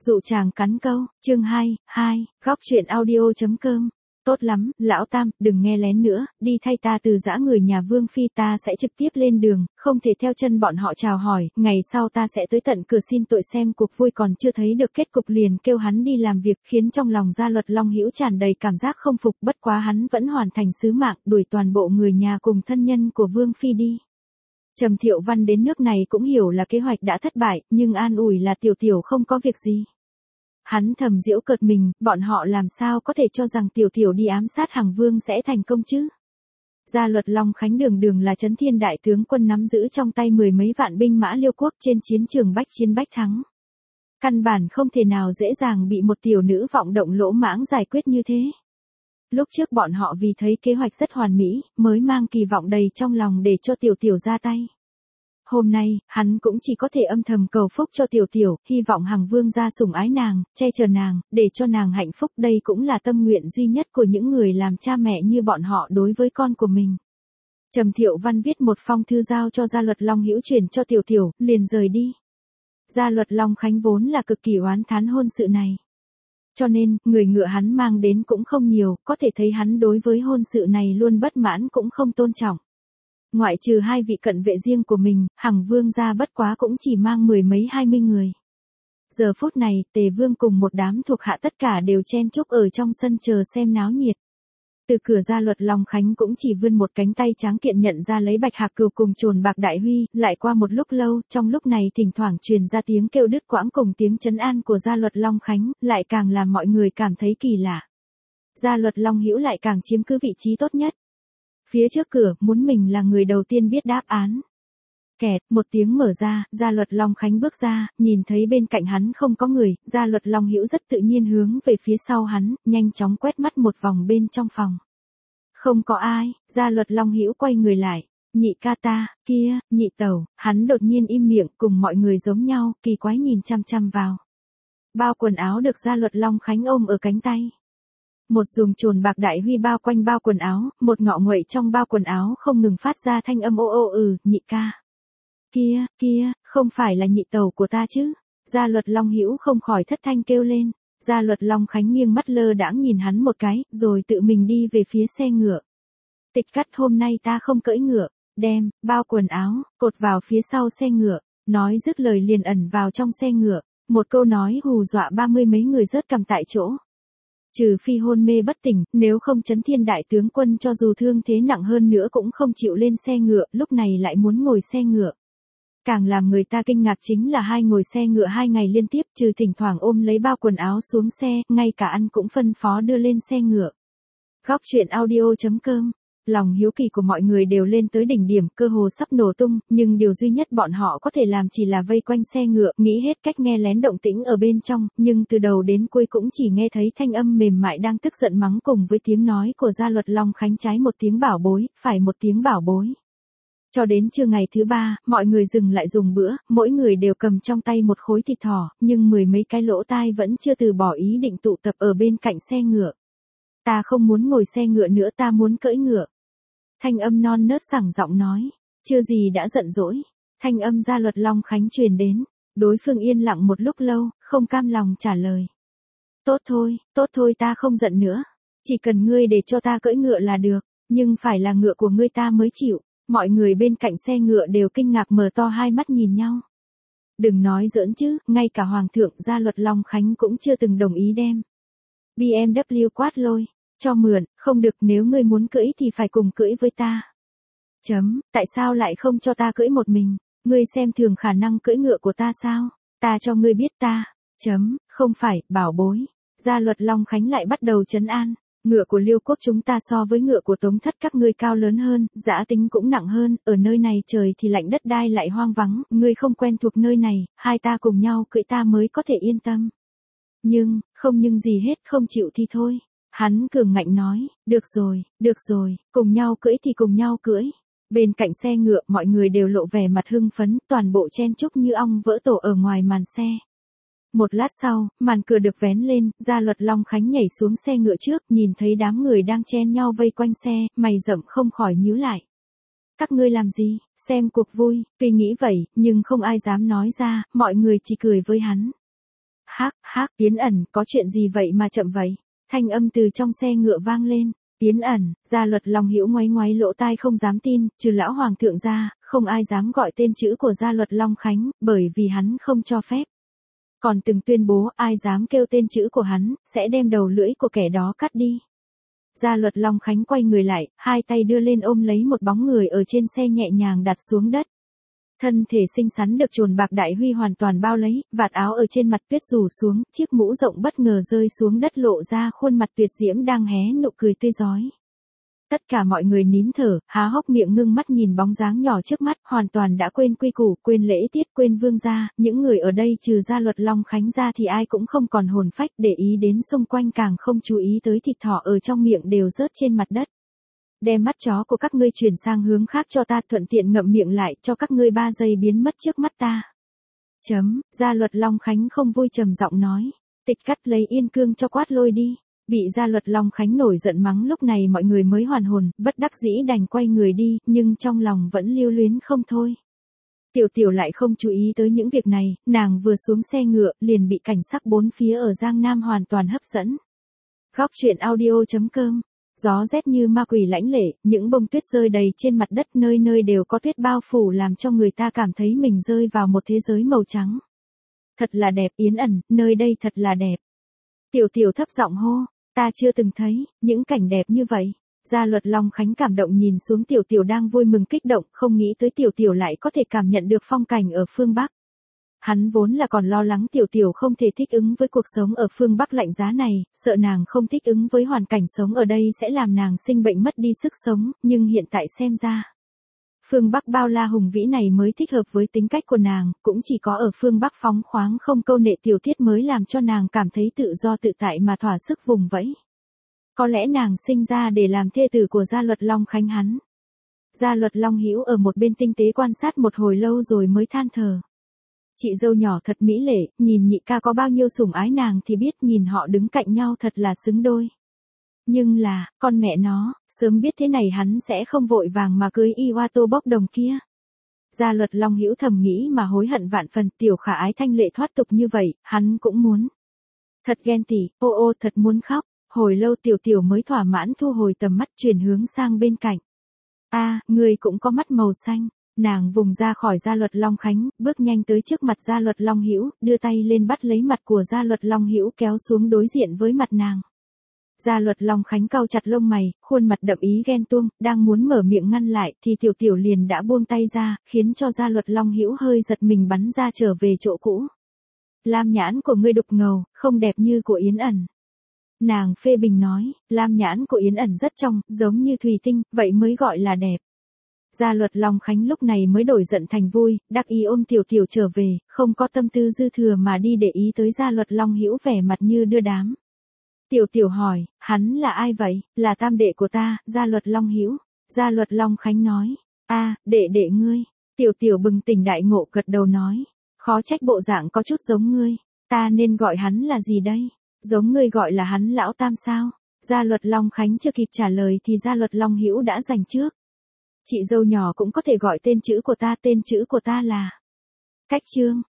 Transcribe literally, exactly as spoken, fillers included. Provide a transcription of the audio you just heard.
Dụ chàng cắn câu, chương hai, hai, góc truyện audio.com. Tốt lắm, lão tam, đừng nghe lén nữa, đi thay ta từ giã người nhà Vương Phi, ta sẽ trực tiếp lên đường, không thể theo chân bọn họ chào hỏi, ngày sau ta sẽ tới tận cửa xin tội, xem cuộc vui còn chưa thấy được kết cục liền kêu hắn đi làm việc, khiến trong lòng Gia Luật Long Hữu tràn đầy cảm giác không phục, bất quá hắn vẫn hoàn thành sứ mạng, đuổi toàn bộ người nhà cùng thân nhân của Vương Phi đi. Trầm Thiệu Văn đến nước này cũng hiểu là kế hoạch đã thất bại, nhưng an ủi là Tiểu Tiểu không có việc gì. Hắn thầm giễu cợt mình, bọn họ làm sao có thể cho rằng Tiểu Tiểu đi ám sát Hằng Vương sẽ thành công chứ? Gia Luật Long Khánh đường đường là Chấn Thiên đại tướng quân nắm giữ trong tay mười mấy vạn binh mã Liêu quốc trên chiến trường bách chiến bách thắng. Căn bản không thể nào dễ dàng bị một tiểu nữ vọng động lỗ mãng giải quyết như thế. Lúc trước bọn họ vì thấy kế hoạch rất hoàn mỹ, mới mang kỳ vọng đầy trong lòng để cho Tiểu Tiểu ra tay. Hôm nay, hắn cũng chỉ có thể âm thầm cầu phúc cho Tiểu Tiểu, hy vọng Hằng Vương gia sủng ái nàng, che chở nàng, để cho nàng hạnh phúc, đây cũng là tâm nguyện duy nhất của những người làm cha mẹ như bọn họ đối với con của mình. Trầm Thiệu Văn viết một phong thư giao cho Gia Luật Long Hữu truyền cho Tiểu Tiểu, liền rời đi. Gia Luật Long Khánh vốn là cực kỳ oán thán hôn sự này. Cho nên, người ngựa hắn mang đến cũng không nhiều, có thể thấy hắn đối với hôn sự này luôn bất mãn cũng không tôn trọng. Ngoại trừ hai vị cận vệ riêng của mình, Hằng Vương gia bất quá cũng chỉ mang mười mấy hai mươi người. Giờ phút này, Tề Vương cùng một đám thuộc hạ tất cả đều chen chúc ở trong sân chờ xem náo nhiệt. Từ cửa Gia Luật Long Khánh cũng chỉ vươn một cánh tay tráng kiện nhận ra lấy Bạch Hạc Cừu cùng Trồn Bạc Đại Huy, lại qua một lúc lâu, trong lúc này thỉnh thoảng truyền ra tiếng kêu đứt quãng cùng tiếng trấn an của Gia Luật Long Khánh, lại càng làm mọi người cảm thấy kỳ lạ. Gia Luật Long Hữu lại càng chiếm cứ vị trí tốt nhất. Phía trước cửa, muốn mình là người đầu tiên biết đáp án. Kẹt, một tiếng mở ra, Gia Luật Long Khánh bước ra, nhìn thấy bên cạnh hắn không có người, Gia Luật Long Hữu rất tự nhiên hướng về phía sau hắn, nhanh chóng quét mắt một vòng bên trong phòng. Không có ai, Gia Luật Long Hữu quay người lại, nhị ca ta, kia, nhị tẩu, hắn đột nhiên im miệng, cùng mọi người giống nhau, kỳ quái nhìn chăm chăm vào. Bao quần áo được Gia Luật Long Khánh ôm ở cánh tay. Một dùng Trồn Bạc Đại Huy bao quanh bao quần áo, một ngọ nguậy trong bao quần áo không ngừng phát ra thanh âm ô ô ừ, nhị ca. Kia, kia, không phải là nhị tẩu của ta chứ? Gia Luật Long Hữu không khỏi thất thanh kêu lên. Gia Luật Long Khánh nghiêng mắt lơ đãng nhìn hắn một cái, rồi tự mình đi về phía xe ngựa. Tịch cắt, hôm nay ta không cưỡi ngựa, đem, bao quần áo, cột vào phía sau xe ngựa, nói dứt lời liền ẩn vào trong xe ngựa, một câu nói hù dọa ba mươi mấy người rớt cằm tại chỗ. Trừ phi hôn mê bất tỉnh, nếu không Chấn Thiên đại tướng quân cho dù thương thế nặng hơn nữa cũng không chịu lên xe ngựa, lúc này lại muốn ngồi xe ngựa. Càng làm người ta kinh ngạc chính là hai ngồi xe ngựa hai ngày liên tiếp, trừ thỉnh thoảng ôm lấy bao quần áo xuống xe, ngay cả ăn cũng phân phó đưa lên xe ngựa. Góc truyện audio.com. Lòng hiếu kỳ của mọi người đều lên tới đỉnh điểm, cơ hồ sắp nổ tung, nhưng điều duy nhất bọn họ có thể làm chỉ là vây quanh xe ngựa, nghĩ hết cách nghe lén động tĩnh ở bên trong, nhưng từ đầu đến cuối cũng chỉ nghe thấy thanh âm mềm mại đang tức giận mắng cùng với tiếng nói của Gia Luật Long Khánh, trái một tiếng bảo bối, phải một tiếng bảo bối. Cho đến trưa ngày thứ ba, mọi người dừng lại dùng bữa, mỗi người đều cầm trong tay một khối thịt thỏ, nhưng mười mấy cái lỗ tai vẫn chưa từ bỏ ý định tụ tập ở bên cạnh xe ngựa. Ta không muốn ngồi xe ngựa nữa, ta muốn cưỡi ngựa. Thanh âm non nớt sảng giọng nói, chưa gì đã giận dỗi. Thanh âm Gia Luật Long Khánh truyền đến, đối phương yên lặng một lúc lâu, không cam lòng trả lời. Tốt thôi, tốt thôi, ta không giận nữa. Chỉ cần ngươi để cho ta cưỡi ngựa là được, nhưng phải là ngựa của ngươi ta mới chịu. Mọi người bên cạnh xe ngựa đều kinh ngạc mở to hai mắt nhìn nhau. Đừng nói giỡn chứ, ngay cả Hoàng thượng Gia Luật Long Khánh cũng chưa từng đồng ý đem bê em vê quát lôi cho mượn, không được, nếu ngươi muốn cưỡi thì phải cùng cưỡi với ta. Chấm, tại sao lại không cho ta cưỡi một mình, ngươi xem thường khả năng cưỡi ngựa của ta sao, ta cho ngươi biết ta. Chấm, không phải, bảo bối. Gia Luật Long Khánh lại bắt đầu trấn an. Ngựa của Liêu quốc chúng ta so với ngựa của Tống thất các ngươi cao lớn hơn, dã tính cũng nặng hơn, ở nơi này trời thì lạnh đất đai lại hoang vắng, ngươi không quen thuộc nơi này, hai ta cùng nhau cưỡi ta mới có thể yên tâm. Nhưng, không nhưng gì hết, không chịu thì thôi. Hắn cường ngạnh nói, được rồi, được rồi, cùng nhau cưỡi thì cùng nhau cưỡi. Bên cạnh xe ngựa mọi người đều lộ vẻ mặt hưng phấn, toàn bộ chen chúc như ong vỡ tổ ở ngoài màn xe. Một lát sau, màn cửa được vén lên, Gia Luật Long Khánh nhảy xuống xe ngựa trước, nhìn thấy đám người đang chen nhau vây quanh xe, mày rậm không khỏi nhíu lại. Các ngươi làm gì, xem cuộc vui, tuy nghĩ vậy, nhưng không ai dám nói ra, mọi người chỉ cười với hắn. hắc, hắc, Yến ẩn, có chuyện gì vậy mà chậm vậy? Thanh âm từ trong xe ngựa vang lên. Yến ẩn, Gia Luật Long Hữu ngoáy ngoáy lỗ tai không dám tin, trừ lão hoàng thượng ra, không ai dám gọi tên chữ của Gia Luật Long Khánh, bởi vì hắn không cho phép. Còn từng tuyên bố ai dám kêu tên chữ của hắn, sẽ đem đầu lưỡi của kẻ đó cắt đi. Gia Luật Long Khánh quay người lại, hai tay đưa lên ôm lấy một bóng người ở trên xe nhẹ nhàng đặt xuống đất. Thân thể xinh xắn được chồn bạc đại huy hoàn toàn bao lấy, vạt áo ở trên mặt tuyết rủ xuống, chiếc mũ rộng bất ngờ rơi xuống đất lộ ra khuôn mặt tuyệt diễm đang hé nụ cười tươi rói. Tất cả mọi người nín thở, há hốc miệng ngưng mắt nhìn bóng dáng nhỏ trước mắt, hoàn toàn đã quên quy củ, quên lễ tiết, quên vương gia, những người ở đây trừ Gia Luật Long Khánh ra thì ai cũng không còn hồn phách để ý đến xung quanh, càng không chú ý tới thịt thỏ ở trong miệng đều rớt trên mặt đất. Đem mắt chó của các ngươi chuyển sang hướng khác cho ta, thuận tiện ngậm miệng lại, cho các ngươi ba giây biến mất trước mắt ta. Chấm, Gia Luật Long Khánh không vui trầm giọng nói. Tịch cắt lấy yên cương cho quát lôi đi. Bị Gia Luật Long Khánh nổi giận mắng lúc này mọi người mới hoàn hồn, bất đắc dĩ đành quay người đi, nhưng trong lòng vẫn lưu luyến không thôi. Tiểu Tiểu lại không chú ý tới những việc này, nàng vừa xuống xe ngựa, liền bị cảnh sắc bốn phía ở Giang Nam hoàn toàn hấp dẫn. Góc truyện audio chấm com. Gió rét như ma quỷ lãnh lệ, những bông tuyết rơi đầy trên mặt đất, nơi nơi đều có tuyết bao phủ làm cho người ta cảm thấy mình rơi vào một thế giới màu trắng. Thật là đẹp, Yến ẩn, nơi đây thật là đẹp. Tiểu Tiểu thấp giọng hô, ta chưa từng thấy những cảnh đẹp như vậy. Gia Luật Long Khánh cảm động nhìn xuống Tiểu Tiểu đang vui mừng kích động, không nghĩ tới Tiểu Tiểu lại có thể cảm nhận được phong cảnh ở phương Bắc. Hắn vốn là còn lo lắng Tiểu Tiểu không thể thích ứng với cuộc sống ở phương Bắc lạnh giá này, sợ nàng không thích ứng với hoàn cảnh sống ở đây sẽ làm nàng sinh bệnh mất đi sức sống, nhưng hiện tại xem ra, phương Bắc bao la hùng vĩ này mới thích hợp với tính cách của nàng, cũng chỉ có ở phương Bắc phóng khoáng không câu nệ tiểu tiết mới làm cho nàng cảm thấy tự do tự tại mà thỏa sức vùng vẫy. Có lẽ nàng sinh ra để làm thê tử của Gia Luật Long Khánh hắn. Gia Luật Long Hữu ở một bên tinh tế quan sát một hồi lâu rồi mới than thở. Chị dâu nhỏ thật mỹ lệ, nhìn nhị ca có bao nhiêu sủng ái nàng thì biết, nhìn họ đứng cạnh nhau thật là xứng đôi. Nhưng là, con mẹ nó, sớm biết thế này hắn sẽ không vội vàng mà cưới y hoa tô bốc đồng kia. Gia Luật Long Hữu thầm nghĩ mà hối hận vạn phần, Tiểu Khả Ái thanh lệ thoát tục như vậy, hắn cũng muốn. Thật ghen tị, ô ô thật muốn khóc, hồi lâu Tiểu Tiểu mới thỏa mãn thu hồi tầm mắt chuyển hướng sang bên cạnh. A, à, người cũng có mắt màu xanh. Nàng vùng ra khỏi Gia Luật Long Khánh, bước nhanh tới trước mặt Gia Luật Long Hữu, đưa tay lên bắt lấy mặt của Gia Luật Long Hữu kéo xuống đối diện với mặt nàng. Gia Luật Long Khánh cau chặt lông mày, khuôn mặt đậm ý ghen tuông, đang muốn mở miệng ngăn lại thì Tiểu Tiểu liền đã buông tay ra, khiến cho Gia Luật Long Hữu hơi giật mình bắn ra trở về chỗ cũ. Lam nhãn của ngươi đục ngầu, không đẹp như của Yến ẩn. Nàng phê bình nói, lam nhãn của Yến ẩn rất trong, giống như thủy tinh, vậy mới gọi là đẹp. Gia Luật Long Khánh lúc này mới đổi giận thành vui, đắc ý ôm Tiểu Tiểu trở về, không có tâm tư dư thừa mà đi để ý tới Gia Luật Long Hữu vẻ mặt như đưa đám. Tiểu Tiểu hỏi, hắn là ai vậy? Là tam đệ của ta, Gia Luật Long Hữu. Gia Luật Long Khánh nói, a, à, đệ đệ ngươi. Tiểu Tiểu bừng tỉnh đại ngộ gật đầu nói, khó trách bộ dạng có chút giống ngươi, ta nên gọi hắn là gì đây? Giống ngươi gọi là hắn lão tam sao? Gia Luật Long Khánh chưa kịp trả lời thì Gia Luật Long Hữu đã giành trước. Chị dâu nhỏ cũng có thể gọi tên chữ của ta, tên chữ của ta là Cách Trương.